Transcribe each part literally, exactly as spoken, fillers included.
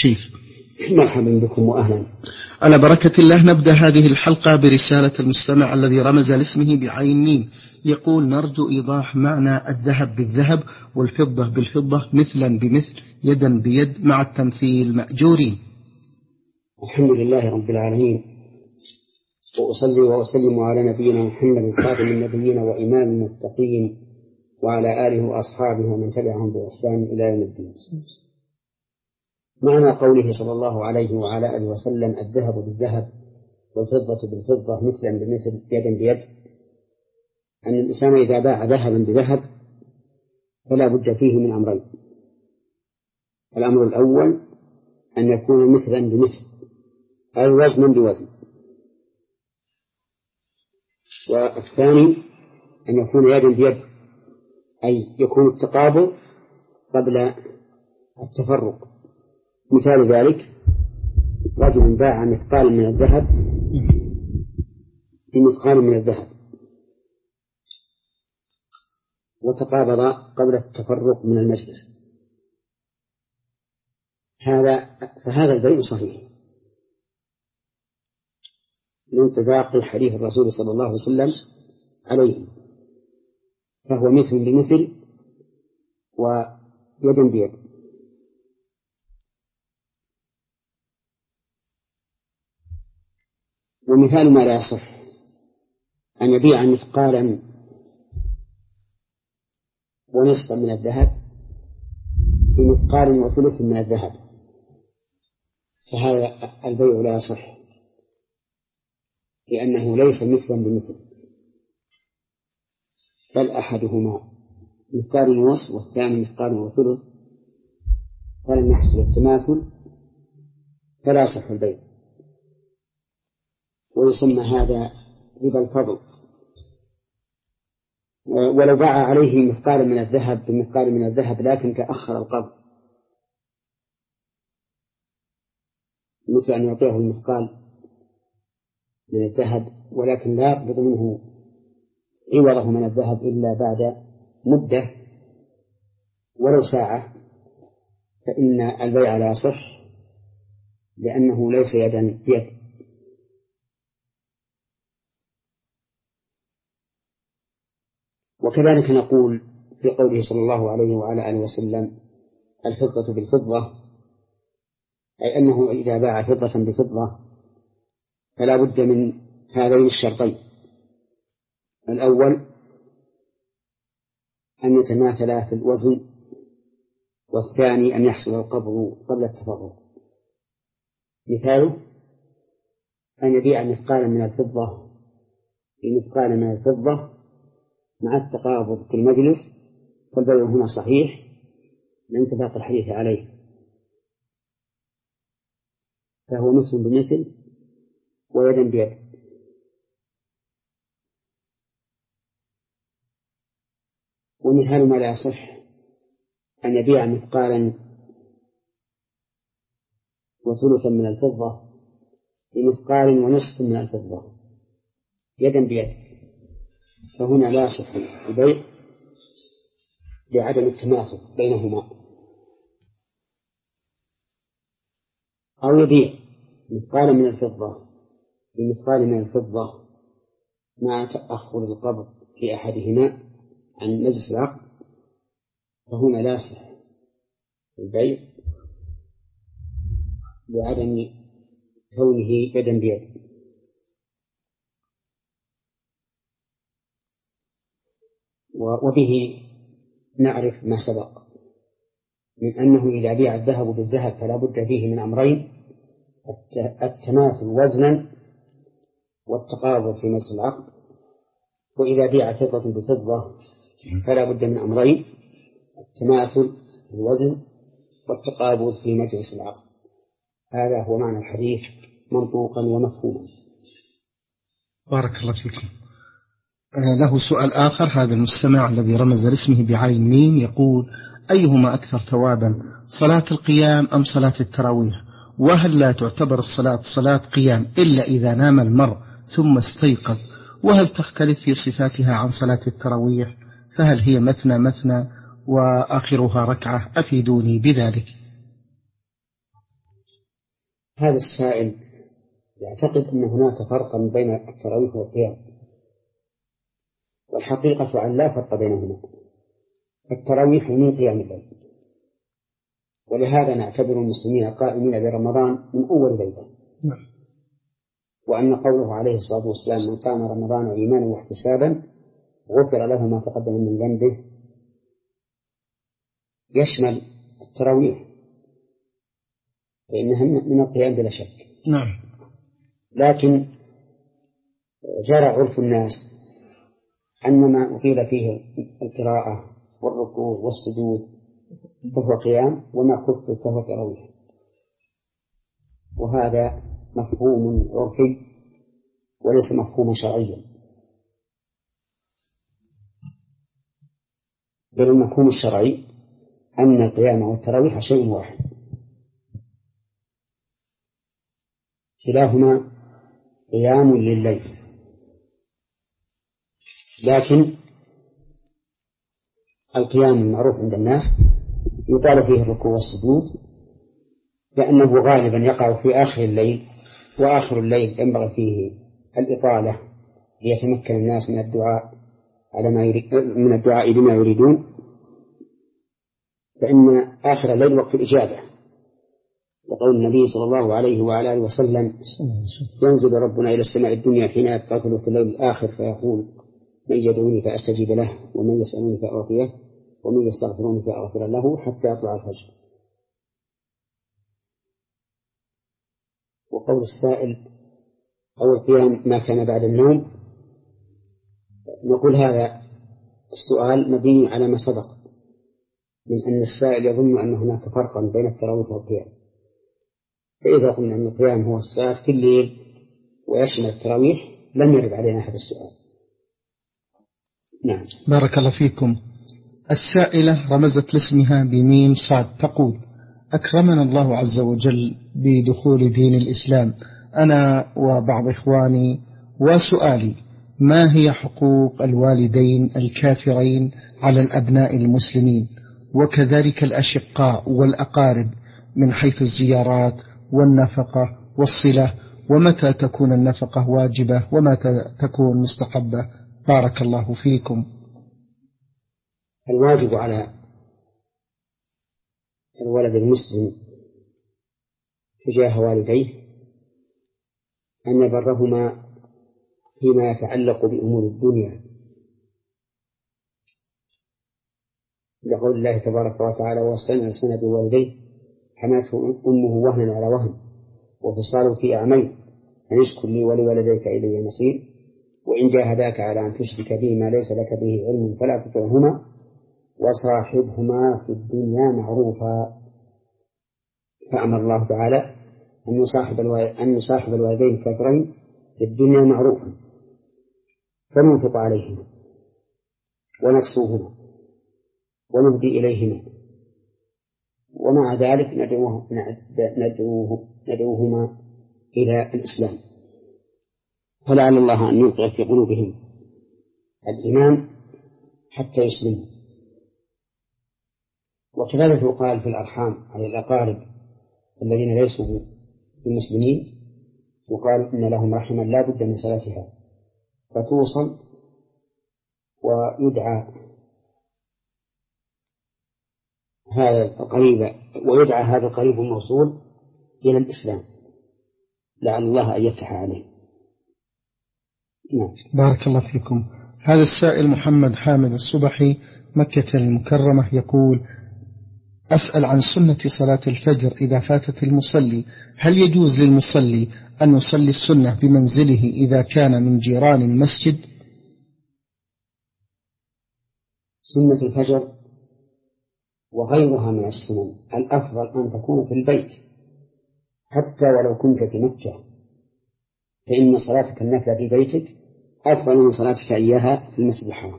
شيخ. مرحبا بكم وأهلا. على بركة الله نبدأ هذه الحلقة برسالة المستمع الذي رمز لاسمه بعين ميم، يقول: نرجو إيضاح معنى الذهب بالذهب والفضة بالفضة مثلا بمثل يدا بيد مع التمثيل مأجورين. الحمد لله رب العالمين، وأصلي وأسلم على نبينا محمد خاتم النبيين وإمام المتقين وعلى آله وأصحابه ومن تبعهم بإحسان إلى يوم الدين. معنى قوله صلى الله عليه وعلى آله وسلم: الذهب بالذهب والفضة بالفضة مثلا بمثل يدا بيد، أن الإنسان إذا باع ذهبا بذهب فلا بد فيه من أمرين. الأمر الأول أن يكون مثلا بمثل أي وزنا بوزن، والثاني أن يكون يدا بيد أي يكون التقابض قبل التفرق. مثال ذلك: رجل باع مثقالا من الذهب بمثقال من الذهب وتقابض قبل التفرق من المجلس، هذا فهذا البيع صحيح لانطباق حديث الرسول صلى الله عليه وسلم عليه، فهو مثل بمثل ويد بيد. ومثال ما لا يصح أن يبيع مثقالا ونصفا من الذهب بمثقال وثلث من الذهب، فهذا البيع لا يصح لأنه ليس مثلا بمثل، بل أحدهما مثقال ونصف والثاني مثقال وثلث، فلم يحصل التماثل فلا يصح البيع، ويسمى هذا ربا الفضل. ولو باع عليه مثقال من الذهب بمثقال من الذهب لكن تأخر القبض، مثل أن يعطيه المثقال من الذهب ولكن لا يقبض منه عوضه من الذهب إلا بعد مدة ولو ساعة، فإن البيع لا يصح لأنه ليس يدا بيد. وكذلك نقول في قوله صلى الله عليه وعلى آله وسلم: الفضة بالفضة، أي أنه إذا باع فضة بفضة فلا بد من هذين الشرطين: الأول أن يتماثلا في الوزن، والثاني أن يحصل القبض قبل التفرق. مثاله أن يبيع مثقالا من الفضة بمثقال من الفضة مع التقابض في المجلس، فالبيع هنا صحيح لانطباق الحديث عليه، فهو مثل بمثل ويدا بيد. ومثال ما لا يصح أن يبيع مثقالا وثلثا من الفضة بمثقال ونصف من الفضة يدا بيد، فهنا لا يصح البيع لعدم التماثل بينهما. أو يبيع مثقالا من الفضة بمثقال من الفضة مع تأخر القبض في أحدهما عن مجلس العقد، فهنا لا يصح البيع لعدم كونه يدا بيد. وبه نعرف ما سبق من أنه إذا بيع الذهب بالذهب فلا بد فيه من أمرين: التماثل وزنا والتقابض في مجلس العقد. وإذا بيع فضة بفضة فلا بد من أمرين: التماثل الوزن والتقابض في مجلس العقد. هذا هو معنى الحديث منطوقا ومفهوما. بارك الله فيكم. له سؤال آخر، هذا المستمع الذي رمز لاسمه بعين ميم يقول: أيهما أكثر ثوابا، صلاة القيام أم صلاة التراويح؟ وهل لا تعتبر الصلاة صلاة قيام إلا إذا نام المرء ثم استيقظ؟ وهل تختلف في صفاتها عن صلاة التراويح؟ فهل هي مثنى مثنى وآخرها ركعة؟ أفيدوني بذلك. هذا السائل يعتقد أن هناك فرقا بين التراويح والقيام، والحقيقة أن لا فرق بينهما. التراويح من قيام الليل، ولهذا نعتبر المسلمين قائمين برمضان من أول ليلة. وأن قوله عليه الصلاة والسلام من قام رمضان إيمانا واحتسابا غفر له ما تقدم من ذنبه يشمل التراويح، فإنها من القيام بلا شك. نعم. لكن جرى عرف الناس أن ما أطيل فيه القراءة والركوع والسجود فهو قيام، وما خفف فهو تراويح، وهذا مفهوم عرفي وليس مفهوما شرعيا، بل المفهوم الشرعي أن القيام والتراويح شيء واحد، كلاهما قيام لليل. لكن القيام المعروف عند الناس يطال فيه الركوع والسجود، لأنه غالبا يقع في آخر الليل، وآخر الليل ينبغي فيه الإطالة ليتمكن الناس من الدعاء على ما يريد من الدعاء بما يريدون، فإن آخر الليل وقت الإجابة، وقول النبي صلى الله عليه وعلى آله وسلم ينزل ربنا إلى السماء الدنيا حين يبقى ثلث الليل الآخر فيقول من يدعوني فأستجيب له ومن يسألني فأعطيه ومن يستغفرني فأغفر له حتى يطلع الفجر. وقول السائل أو القيام ما كان بعد النوم، نقول هذا السؤال مبني على ما سبق من أن السائل يظن أن هناك فرقا بين التراويح والقيام، فإذا قلنا أن القيام هو الصلاة في الليل ويشمل التراويح لم يرد علينا هذا السؤال. نعم. بارك الله فيكم. السائلة رمزت لاسمها بميم صاد تقول أكرمنا الله عز وجل بدخول دين الإسلام أنا وبعض إخواني، وسؤالي ما هي حقوق الوالدين الكافرين على الأبناء المسلمين، وكذلك الأشقاء والأقارب من حيث الزيارات والنفقة والصلة، ومتى تكون النفقة واجبة ومتى تكون مستحبة؟ بارك الله فيكم. الواجب على الولد المسلم تجاه والديه أن يبرهما فيما يتعلق بأمور الدنيا، لقول الله تبارك وتعالى ووصينا الإنسان بوالديه حملته أمه وهنا على وهن وفصاله في عامين أن اشكر لي ولوالديك إلي المصير وإن جاهداك على أن تشرك به ما ليس لك به علم فلا تطعهما وصاحبهما في الدنيا معروفا. فأمر الله تعالى أن يصاحب أن يصاحب الوالدين الكافرين في الدنيا معروفا، فننفق عليهما ونكسوهما ونهدي إليهما، ومع ذلك ندعوه ندعوه ندعوهما إلى الإسلام، فلعل الله أن يوقع في قلوبهم الإيمان حتى يسلموا. وكذلك يقال في الأرحام على الأقارب الذين ليسوا بمسلمين، يقال إن لهم رحما لا بد من صلاتها فتوصل ويدعى هذا القريب ويدعى هذا القريب الموصول إلى الإسلام لعل الله أن يفتح عليه. نعم. بارك الله فيكم. هذا السائل محمد حامد الصبحي مكة المكرمة يقول أسأل عن سنة صلاة الفجر إذا فاتت المصلي، هل يجوز للمصلي أن يصلي السنة بمنزله إذا كان من جيران المسجد؟ سنة الفجر وغيرها من السنن الأفضل أن تكون في البيت حتى ولو كنت في مكة، فإن صلاتك النافلة في بيتك أفضل من صلاتك إياها في المسجد الحرام.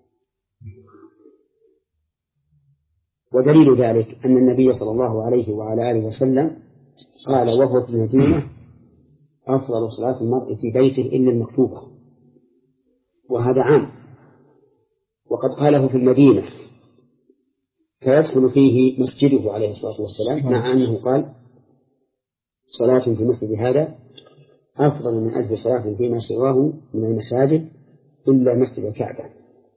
ودليل ذلك أن النبي صلى الله عليه وعلى آله وسلم قال وهو في المدينة أفضل صلاة المرء في بيته إلا المكتوبة، وهذا عام، وقد قاله في المدينة فيدخل فيه مسجده عليه الصلاة والسلام، مع أنه قال صلاة في مسجد هذا أفضل من ألف صلاة فيما سواه من المساجد إلا مسجد الكعبة.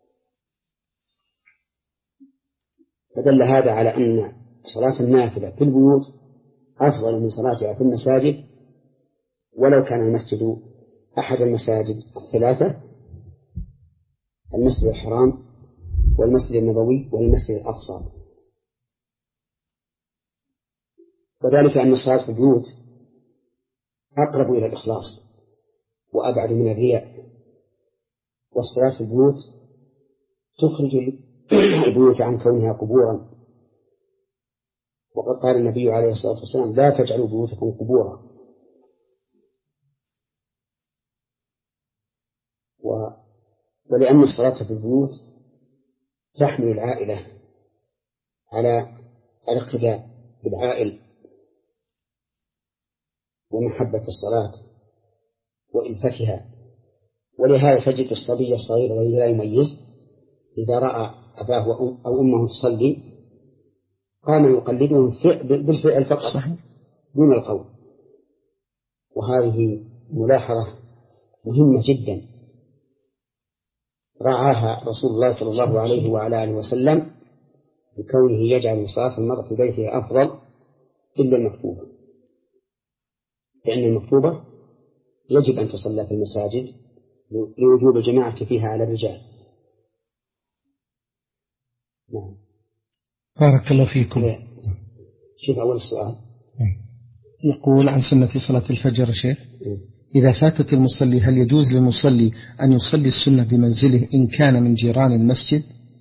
فدل هذا على أن صلاة النافلة في البيوت أفضل من صلاتها في المساجد، ولو كان المسجد أحد المساجد الثلاثة: المسجد الحرام والمسجد النبوي والمسجد الأقصى. وذلك أن الصلاة في البيوت أقرب إلى الإخلاص وأبعد من الرياء، والصلاة في البيوت تخرج البيوت عن كونها قبورا، وقد قال النبي عليه الصلاة والسلام: لا تجعلوا بيوتكم قبورا. و... ولأن الصلاة في البيوت تحمل العائلة على الاقتداء بالعائل ومحبة الصلاة وإلفتها، ولهذا تجد الصبي الصغير الذي لا يميز إذا رأى أباه أو أمه تصلي قام يقلدهم بالفعل فقط دون القول. وهذه ملاحظة مهمة جدا رعاها رسول الله صلى الله عليه وعلى آله وسلم بكونه يجعل صلاة المرء في بيته أفضل إلا المكتوبة، لأن المكتوبة يجب أن تصلى في المساجد لوجوب الجماعة فيها على الرجال. نعم. بارك الله فيكم. شوف أول السؤال يقول عن سنة صلاة الفجر شيخ: إذا فاتت المصلي هل يجوز للمصلي أن يصلي السنة بمنزله إن كان من جيران المسجد؟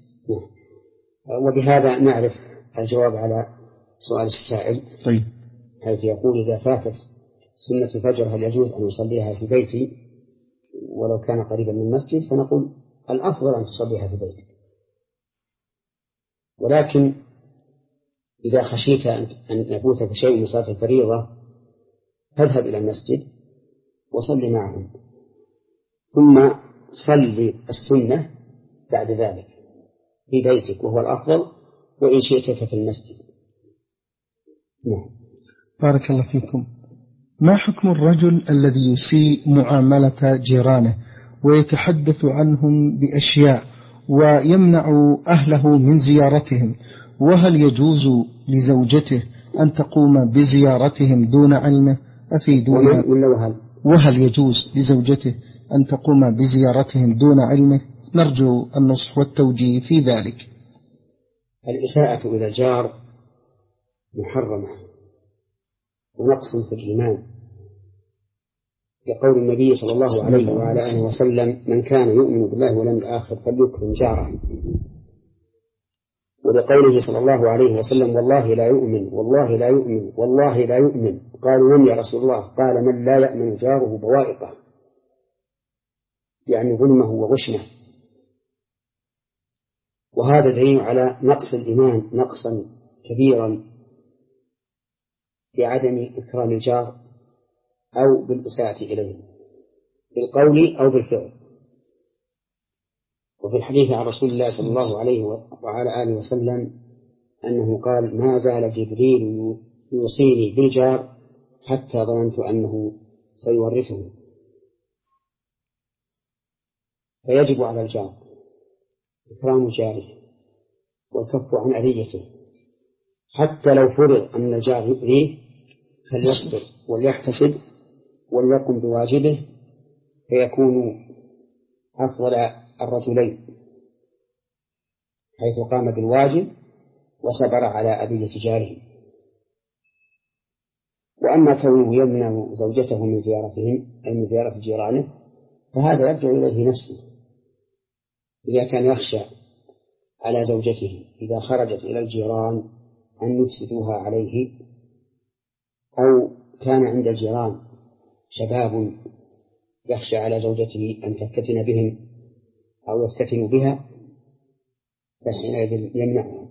وبهذا نعرف الجواب على سؤال السائل. طيب. حيث يقول: إذا فاتت سنة الفجر هل يجوز أن يصليها في بيتي ولو كان قريبا من المسجد؟ فنقول: الأفضل أن تصليها في بيتك، ولكن إذا خشيت أن يفوتك شيء من صلاة الفريضة فاذهب إلى المسجد وصلي معهم، ثم صلي السنة بعد ذلك في بيتك وهو الأفضل، وإن شئت ففي المسجد. نعم. بارك الله فيكم. ما حكم الرجل الذي يسيء معاملة جيرانه ويتحدث عنهم بأشياء ويمنع أهله من زيارتهم، وهل يجوز لزوجته أن تقوم بزيارتهم دون علمه؟ أفيدونا. وهل وهل يجوز لزوجته أن تقوم بزيارتهم دون علمه؟ نرجو النصح والتوجيه في ذلك. الإساءة إلى الجار محرمة ونقص في الإيمان، لقول النبي صلى الله عليه وعلى آله وسلم: من كان يؤمن بالله واليوم الآخر فليكرم جاره. ولقوله صلى الله عليه وسلم: والله لا يؤمن والله لا يؤمن والله لا يؤمن. قالوا: من يا رسول الله؟ قال: من لا يأمن جاره بوائقه، يعني ظلمه وغشمه. وهذا دليل على نقص الإيمان نقصا كبيرا بعدم إكرام الجار أو بالإساءة إليه بالقول أو بالفعل. وفي الحديث عن رسول الله صلى الله عليه وعلى آله وسلم أنه قال: ما زال جبريل يوصيني بالجار حتى ظننت أنه سيورثه. فيجب على الجار إكرام جاره والكف عن أذيته، حتى لو فرض أن الجار يؤذيه فليصبر وليحتسب وليقم بواجبه، فيكون أفضل الرجلين حيث قام بالواجب وصبر على أذية جاره. وأما كونه يمنع زوجته من زيارتهم أي من زيارة جيرانه فهذا يرجع إليه نفسه، إذا كان يخشى على زوجته إذا خرجت إلى الجيران أن يفسدوها عليه، أو كان عند الجيران شباب يخشى على زوجته أن تفتتن بهم أو يفتتنوا بها، فحينئذ يمنعهم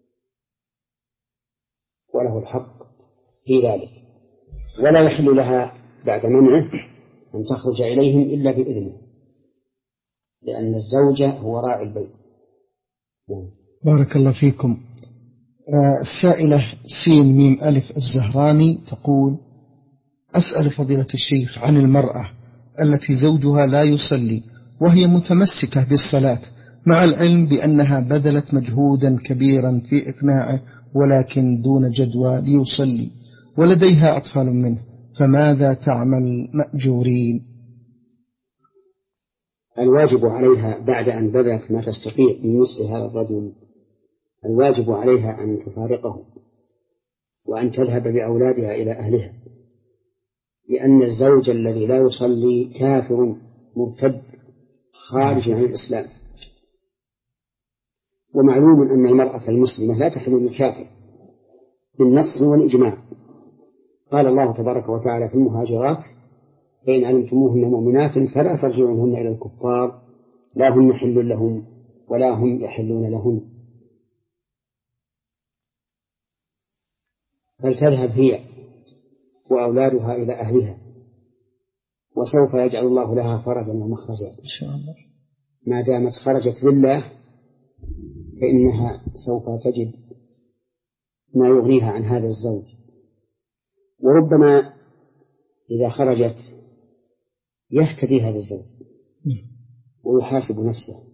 وله الحق في ذلك، ولا يحل لها بعد منعه أن تخرج إليهم إلا بإذنه، لأن الزوجة هو راعي البيت. بارك الله فيكم. آه السائلة سين ميم ألف الزهراني تقول: أسأل فضيلة الشيخ عن المرأة التي زوجها لا يصلي وهي متمسكة بالصلاة مع العلم بأنها بذلت مجهودا كبيرا في إقناعه ولكن دون جدوى ليصلي ولديها أطفال منه، فماذا تعمل مأجورين؟ الواجب عليها بعد أن بذلت ما تستطيع من نصح هذا الرجل، الواجب عليها أن تفارقه وأن تذهب بأولادها إلى أهلها، لأن الزوج الذي لا يصلي كافر مرتد خارج عن الإسلام، ومعلوم أن المرأة المسلمة لا تحل الكافر بالنص والإجماع. قال الله تبارك وتعالى في المهاجرات: فإن علمتموهن مؤمنات فلا ترجعوهن إلى الكفار لا هن حل لهم ولا هم يحلون لهن. فلتذهب هي وأولادها إلى أهلها، وسوف يجعل الله لها فرجا ومخرجا إن شاء الله. ما دامت خرجت لله فإنها سوف تجد ما يغنيها عن هذا الزوج. وربما إذا خرجت يهتدي هذا الزوج ويحاسب نفسه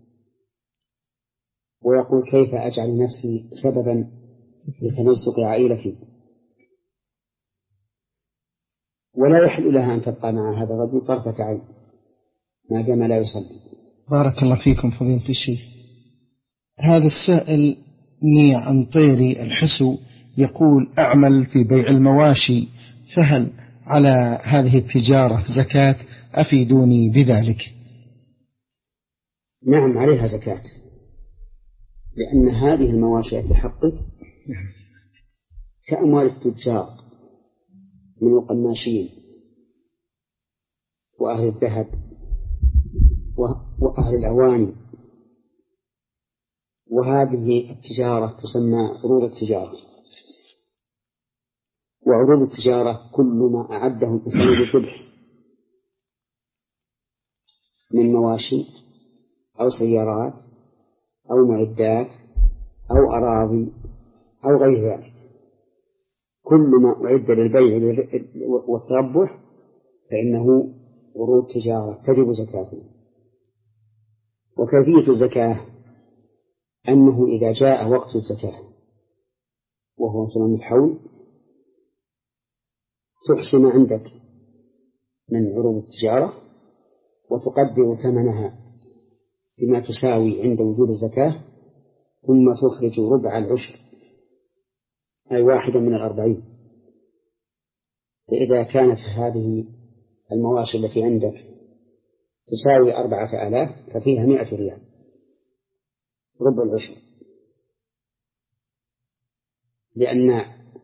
ويقول: كيف أجعل نفسي سببا لتمزق عائلتي؟ ولا يحل لها أن تبقى مع هذا الرجل طرفة عين ما دام لا يصلي. بارك الله فيكم فضيلة الشيخ. هذا السائل نيع أنطيري الحسو يقول: أعمل في بيع المواشي، فهل على هذه التجارة زكاة؟ أفيدوني بذلك. نعم، عليها زكاة، لأن هذه المواشي في حقك كأموال التجار من القماشين وأهل الذهب وأهل الأواني، وهذه التجارة تسمى عروض التجارة. وعروض التجارة كل ما أعده الإنسان للربح من مواشي أو سيارات أو معدات أو أراضي أو غير ذلك، كل ما أعد للبيع والتربح فإنه عروض تجارة تجب زكاته. وكيفية الزكاة أنه إذا جاء وقت الزكاة وهو تمام الحول تحسن عندك من عروض التجارة وتقدر ثمنها بما تساوي عند وجود الزكاة، ثم تخرج ربع العشر أي واحدا من الأربعين. فإذا كانت هذه المواشي التي عندك تساوي أربعة آلاف ففيها مئة ريال ربع العشر، لأن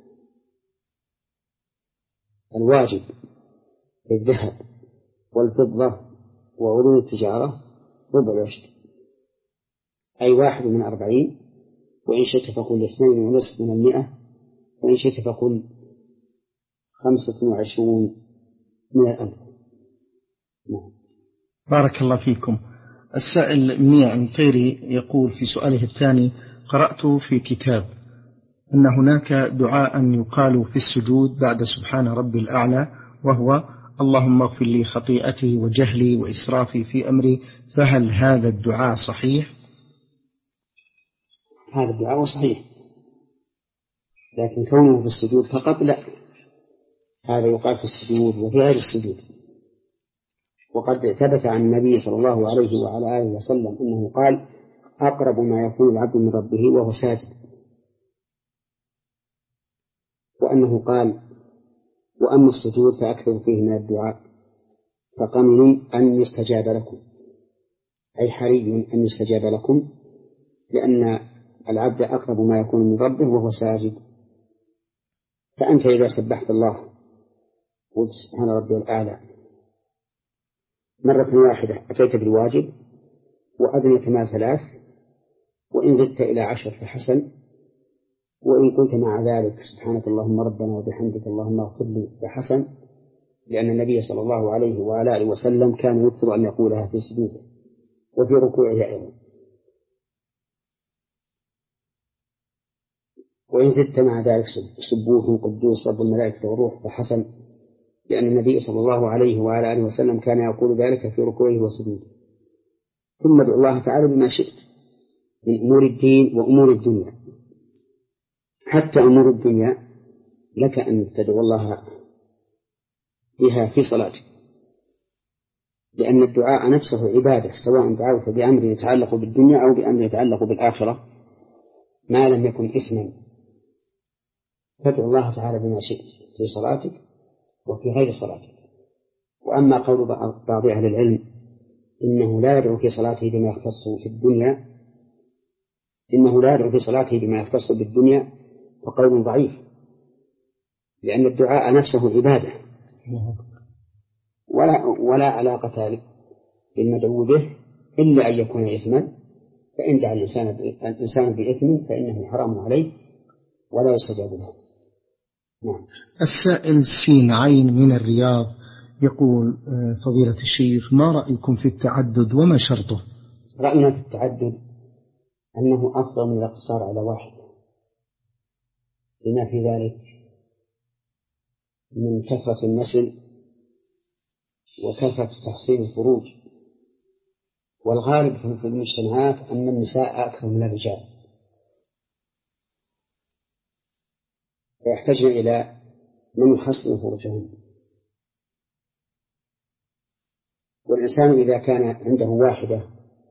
الواجب للذهب والفضة وعروض التجارة ربع العشر أي واحد من أربعين، وإن شئت فقل اثنين ونصف من المئة، وإن شئت فقل خمسة وعشرون من الألف. بارك الله فيكم. السائل منيع انطيري يقول في سؤاله الثاني: قرأت في كتاب أن هناك دعاء يقال في السجود بعد سبحان ربي الأعلى، وهو: اللهم اغفر لي خطيئتي وجهلي وإسرافي في أمري، فهل هذا الدعاء صحيح؟ هذا الدعاء صحيح، لكن كونه في السجود فقط لا، هذا يقال في السجود وفي غير السجود. وقد ثبت عن النبي صلى الله عليه وعلى آله وسلم أنه قال: أقرب ما يكون العبد من ربه وهو ساجد، وأنه قال: وأما السجود فأكثر فيه من الدعاء فقمن أن يستجاب لكم، أي حري أن يستجاب لكم، لأن العبد أقرب ما يكون من ربه وهو ساجد. فأنت إذا سبحت الله قلت سبحان ربي الأعلى مرة واحدة أتيت بالواجب، وأذن كمال ثلاث، وإن زدت إلى عشر فحسن، وإن قلت مع ذلك سبحانك اللهم ربنا وبحمدك اللهم اغفر لي فحسن، لأن النبي صلى الله عليه وعلى آله وسلم كان يكثر أن يقولها في سجوده وفي ركوعه أيضا. وإن زدت مع ذلك سبوح قدوس رب الملائكة والروح فحسن، لأن النبي صلى الله عليه وعلى آله وسلم كان يقول ذلك في ركوعه وسجوده. ثم ادع الله تعالى بما شئت من أمور الدين وأمور الدنيا، حتى أمور الدنيا لك أن تدعو الله بها في صلاتك، لأن الدعاء نفسه عبادة، سواء دعوت بأمر يتعلق بالدنيا أو بأمر يتعلق بالآخرة ما لم يكن إثما. فادعو الله تعالى بما شئت في صلاتك وفي غير صلاتك. وأما قول بعض أهل العلم إنه لا يدعو في صلاته بما يختص في الدنيا إنه لا يدعو في صلاته بما يختص بالدنيا فقول ضعيف، لأن الدعاء نفسه عبادة ولا, ولا علاقة للمدعو به إلا أن يكون إثما، فإن دعا الإنسان, الإنسان بإثم فإنه حرام عليه ولا يستجاب له. نعم. السائل سين عين من الرياض يقول فضيلة الشيخ ما رأيكم في التعدد وما شرطه؟ رأينا في التعدد أنه أفضل من الاقتصار على واحد، لما في ذلك من كثرة النسل وكثرة تحصيل الفروج، والغالب في المجتمعات أن النساء أكثر من الرجال، فيحتاجن إلى من يحصن فروجهم. والإنسان إذا كان عنده واحدة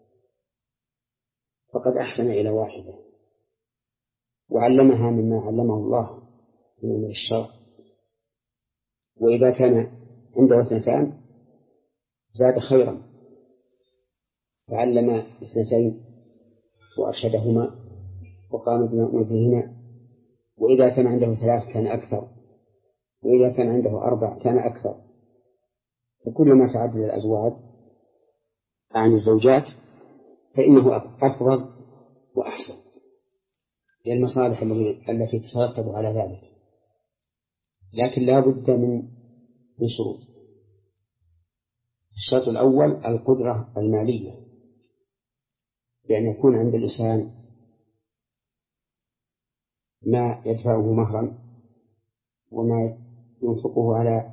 فقد أحسن إلى واحدة وعلمها مما علمه الله من أمور الشرع، وإذا كان عنده اثنتان زاد خيرا فعلم اثنتين وأرشدهما وقام بما أمر بهما، وإذا كان عنده ثلاث كان أكثر، وإذا كان عنده أربع كان أكثر. فكلما تعدد الأزواج عن الزوجات فإنه أفضل وأحسن للمصالح التي تترتب على ذلك. لكن لا بد من شروط. الشرط الأول القدرة المالية، بأن يكون عند الإنسان ما يدفعه مهرا وما ينفقه على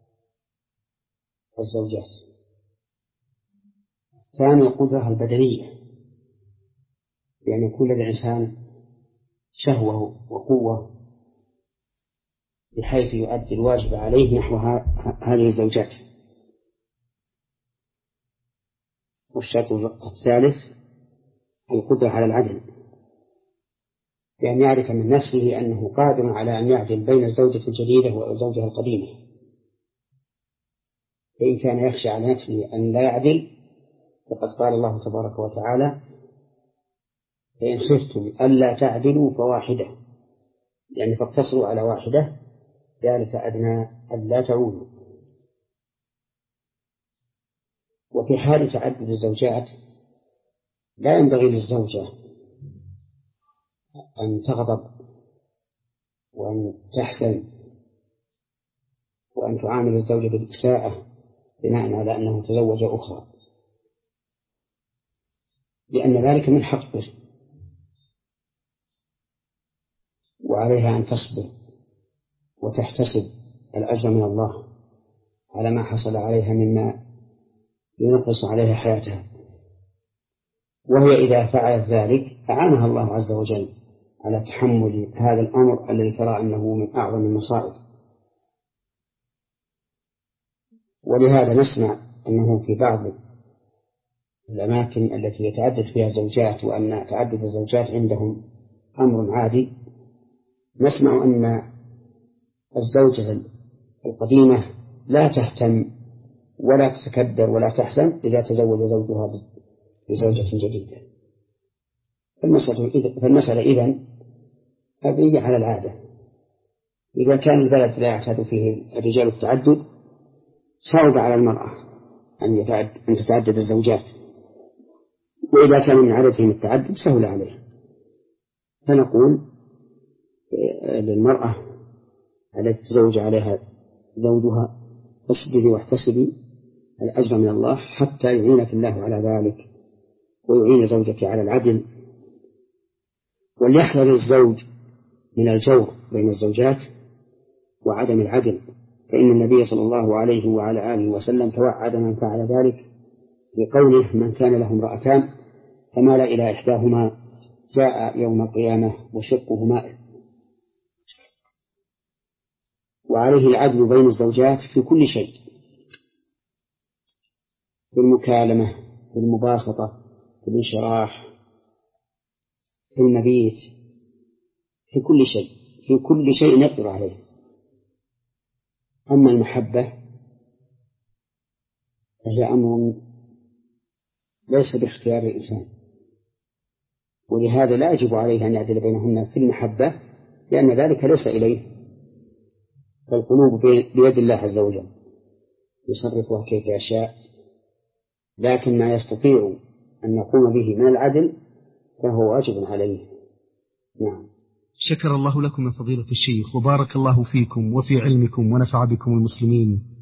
الزوجات. ثاني القدرة البدنية، بأن يكون لدى الإنسان شهوة وقوة بحيث يؤدي الواجب عليه نحو هذه الزوجات. والشرط الثالث القدرة على العدل، بأن يعرف من نفسه أنه قادر على أن يعدل بين الزوجة الجديدة والزوجة القديمة. فإن كان يخشى على نفسه أن لا يعدل فقد قال الله تبارك وتعالى فإن خفتم ألا تعدلوا فواحدة، يعني فاقتصروا على واحدة ذلك أدنى ألا تعودوا. وفي حال تعدد الزوجات لا ينبغي للزوجة أن تغضب وأن تحزن وأن تعامل الزوجة بالإساءة بناء على أنه تزوج أخرى، لأن ذلك من حقه، وعليها أن تصبر وتحتسب الأجر من الله على ما حصل عليها مما ينقص عليها حياتها. وهي إذا فعلت ذلك أعانها الله عز وجل على تحمل هذا الأمر الذي ترى أنه من أعظم المصائب. ولهذا نسمع أنه في بعض الأماكن التي يتعدد فيها الزوجات وأن تعدد الزوجات عندهم أمر عادي، نسمع أن الزوجة القديمة لا تهتم ولا تتكدر ولا تحزن إذا تزوج زوجها بزوجة جديدة. فالمسألة إذن مبنية على العادة. إذا كان البلد لا يعتاد فيه الرجال التعدد صعب على المرأة أن تتعدد الزوجات، وإذا كان من عادتهم التعدد سهل عليها. فنقول للمرأة التي تزوج عليها زوجها اصبري واحتسبي الأجر من الله حتى يعينك الله على ذلك ويعين زوجك على العدل. وليحذر الزوج من الجور بين الزوجات وعدم العدل فإن النبي صلى الله عليه وعلى آله وسلم توعد من فعل ذلك بقوله: من كان له امرأتان فمال إلى إحداهما جاء يوم القيامة وشقه مائل. وعليه العدل بين الزوجات في كل شيء، في المكالمة، في المباسطة، في الانشراح، في المبيت، في كل شيء، في كل شيء يقدر عليه. أما المحبة فهي أمر ليس باختيار الإنسان، ولهذا لا يجب عليه أن يعدل بينهن في المحبة، لأن ذلك ليس إليه، فالقلوب بيد الله عز وجل يصرفها كيف يشاء، لكن ما يستطيع أن يقوم به من العدل فهو واجب عليه. نعم. شكر الله لكم يا فضيلة الشيخ، وبارك الله فيكم وفي علمكم ونفع بكم المسلمين.